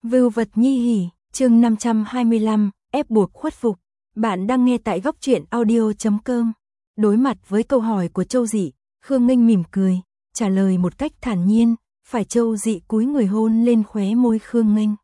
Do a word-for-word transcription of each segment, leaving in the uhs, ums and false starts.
Vưu vật nhi hỉ, chương năm trăm hai mươi lăm, ép buộc khuất phục. Bạn đang nghe tại góc truyện audio chấm com. Đối mặt với câu hỏi của Châu Dị, Khương Nghênh mỉm cười, trả lời một cách thản nhiên, phải Châu Dị cúi người hôn lên khóe môi Khương Nghênh.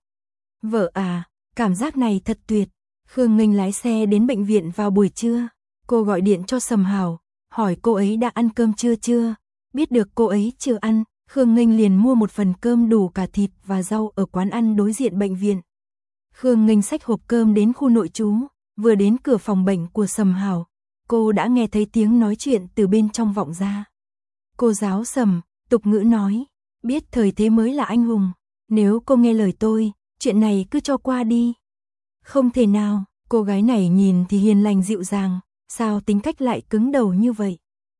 Vợ à, cảm giác này thật tuyệt. Khương Nghênh lái xe đến bệnh viện vào buổi trưa, cô gọi điện cho Sầm Hảo, hỏi cô ấy đã ăn cơm chưa chưa. Biết được cô ấy chưa ăn, Khương Nghênh liền mua một phần cơm đủ cả thịt và rau ở quán ăn đối diện bệnh viện. Khương Nghênh xách hộp cơm đến khu nội trú, vừa đến cửa phòng bệnh của Sầm Hảo, cô đã nghe thấy tiếng nói chuyện từ bên trong vọng ra. Cô giáo Sầm, tục ngữ nói, biết thời thế mới là anh hùng, nếu cô nghe lời tôi, chuyện này cứ cho qua đi. Không thể nào, cô gái này nhìn thì hiền lành dịu dàng, sao tính cách lại cứng đầu như vậy?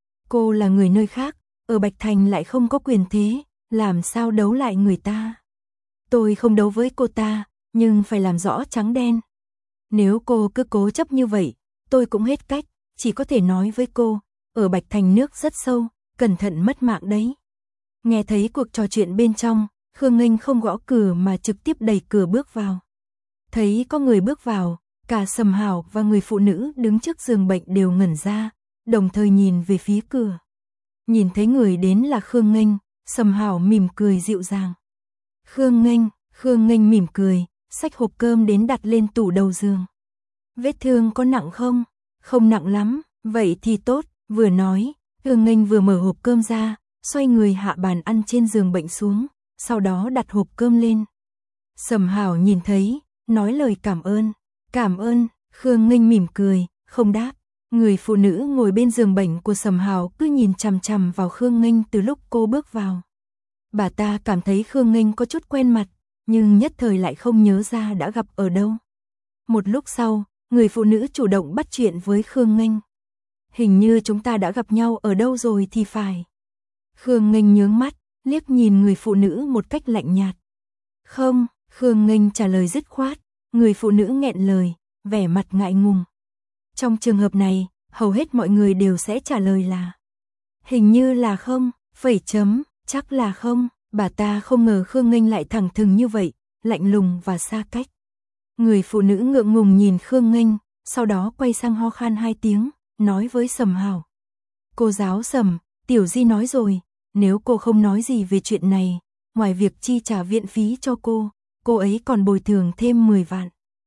Cô là người nơi khác, ở Bạch Thành lại không có quyền thế, làm sao đấu lại người ta? Tôi không đấu với cô ta, nhưng phải làm rõ trắng đen. Nếu cô cứ cố chấp như vậy, tôi cũng hết cách, chỉ có thể nói với cô, ở Bạch Thành nước rất sâu, cẩn thận mất mạng đấy. Nghe thấy cuộc trò chuyện bên trong, Khương Nghênh không gõ cửa mà trực tiếp đẩy cửa bước vào. Thấy có người bước vào, cả Sầm Hảo và người phụ nữ đứng trước giường bệnh đều ngẩn ra, đồng thời nhìn về phía cửa. Nhìn thấy người đến là Khương Nghênh, Sầm Hảo mỉm cười dịu dàng. Khương Nghênh, Khương Nghênh mỉm cười, xách hộp cơm đến đặt lên tủ đầu giường. Vết thương có nặng không? Không nặng lắm, vậy thì tốt, vừa nói, Khương Nghênh vừa mở hộp cơm ra, xoay người hạ bàn ăn trên giường bệnh xuống, sau đó đặt hộp cơm lên. Sầm Hảo nhìn thấy, nói lời cảm ơn. Cảm ơn, Khương Nghênh mỉm cười, không đáp. Người phụ nữ ngồi bên giường bệnh của Sầm Hảo cứ nhìn chằm chằm vào Khương Nghênh từ lúc cô bước vào. Bà ta cảm thấy Khương Nghênh có chút quen mặt, nhưng nhất thời lại không nhớ ra đã gặp ở đâu. Một lúc sau, người phụ nữ chủ động bắt chuyện với Khương Nghênh. Hình như chúng ta đã gặp nhau ở đâu rồi thì phải. Khương Nghênh nhướng mắt, liếc nhìn người phụ nữ một cách lạnh nhạt. Không, Khương Nghênh trả lời dứt khoát, người phụ nữ nghẹn lời, vẻ mặt ngại ngùng. Trong trường hợp này, hầu hết mọi người đều sẽ trả lời là hình như là không, phẩy chấm, chắc là không. Bà ta không ngờ Khương Nghênh lại thẳng thừng như vậy, lạnh lùng và xa cách. Người phụ nữ ngượng ngùng nhìn Khương Nghênh, sau đó quay sang ho khan hai tiếng, nói với Sầm Hảo. Cô giáo Sầm, Tiểu Di nói rồi, nếu cô không nói gì về chuyện này, ngoài việc chi trả viện phí cho cô, cô ấy còn bồi thường thêm mười vạn.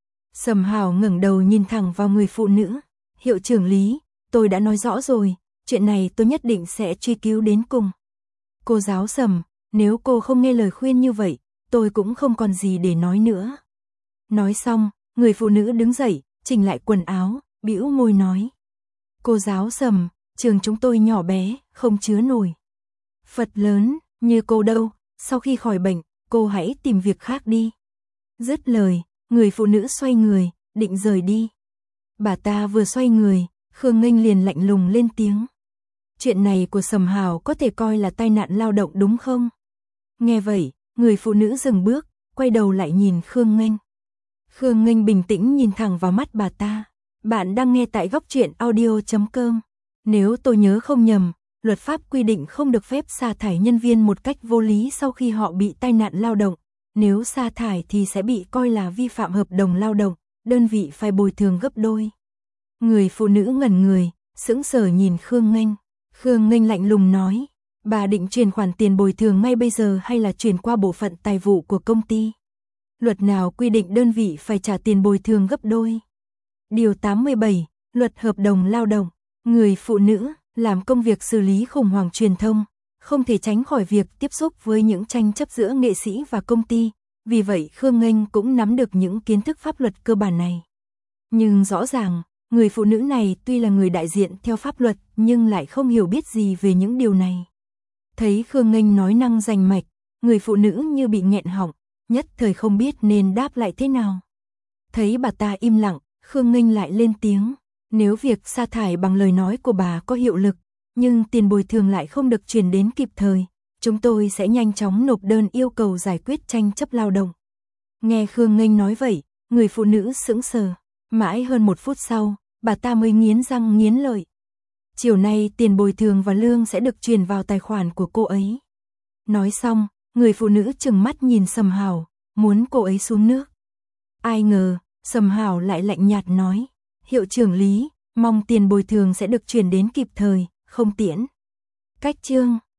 Sầm Hảo ngẩng đầu nhìn thẳng vào người phụ nữ. Hiệu trưởng Lý, tôi đã nói rõ rồi, chuyện này tôi nhất định sẽ truy cứu đến cùng. Cô giáo Sầm, nếu cô không nghe lời khuyên như vậy, tôi cũng không còn gì để nói nữa. Nói xong, người phụ nữ đứng dậy, chỉnh lại quần áo, bĩu môi nói. Cô giáo Sầm, trường chúng tôi nhỏ bé, không chứa nổi Phật lớn, như cô đâu, sau khi khỏi bệnh, cô hãy tìm việc khác đi. Dứt lời, người phụ nữ xoay người, định rời đi. Bà ta vừa xoay người, Khương Nghênh liền lạnh lùng lên tiếng. Chuyện này của Sầm Hảo có thể coi là tai nạn lao động đúng không? Nghe vậy, người phụ nữ dừng bước, quay đầu lại nhìn Khương Nghênh. Khương Nghênh bình tĩnh nhìn thẳng vào mắt bà ta. Bạn đang nghe tại góc truyện audio chấm com. Nếu tôi nhớ không nhầm, luật pháp quy định không được phép sa thải nhân viên một cách vô lý sau khi họ bị tai nạn lao động. Nếu sa thải thì sẽ bị coi là vi phạm hợp đồng lao động, đơn vị phải bồi thường gấp đôi. Người phụ nữ ngẩn người, sững sờ nhìn Khương Nghênh. Khương Nghênh lạnh lùng nói, bà định chuyển khoản tiền bồi thường ngay bây giờ hay là chuyển qua bộ phận tài vụ của công ty? Luật nào quy định đơn vị phải trả tiền bồi thường gấp đôi? Điều tám mươi bảy, Luật Hợp đồng Lao động. Người phụ nữ làm công việc xử lý khủng hoảng truyền thông, không thể tránh khỏi việc tiếp xúc với những tranh chấp giữa nghệ sĩ và công ty, vì vậy Khương Nghênh cũng nắm được những kiến thức pháp luật cơ bản này. Nhưng rõ ràng, người phụ nữ này tuy là người đại diện theo pháp luật nhưng lại không hiểu biết gì về những điều này. Thấy Khương Nghênh nói năng rành mạch, người phụ nữ như bị nghẹn họng, nhất thời không biết nên đáp lại thế nào. Thấy bà ta im lặng, Khương Nghênh lại lên tiếng, nếu việc sa thải bằng lời nói của bà có hiệu lực, nhưng tiền bồi thường lại không được chuyển đến kịp thời, chúng tôi sẽ nhanh chóng nộp đơn yêu cầu giải quyết tranh chấp lao động. Nghe Khương Nghênh nói vậy, người phụ nữ sững sờ, mãi hơn một phút sau, bà ta mới nghiến răng nghiến lợi. Chiều nay tiền bồi thường và lương sẽ được chuyển vào tài khoản của cô ấy. Nói xong, người phụ nữ trừng mắt nhìn Sầm Hảo, muốn cô ấy xuống nước. Ai ngờ, Sầm Hảo lại lạnh nhạt nói, hiệu trưởng Lý, mong tiền bồi thường sẽ được chuyển đến kịp thời, không tiễn. Cách chương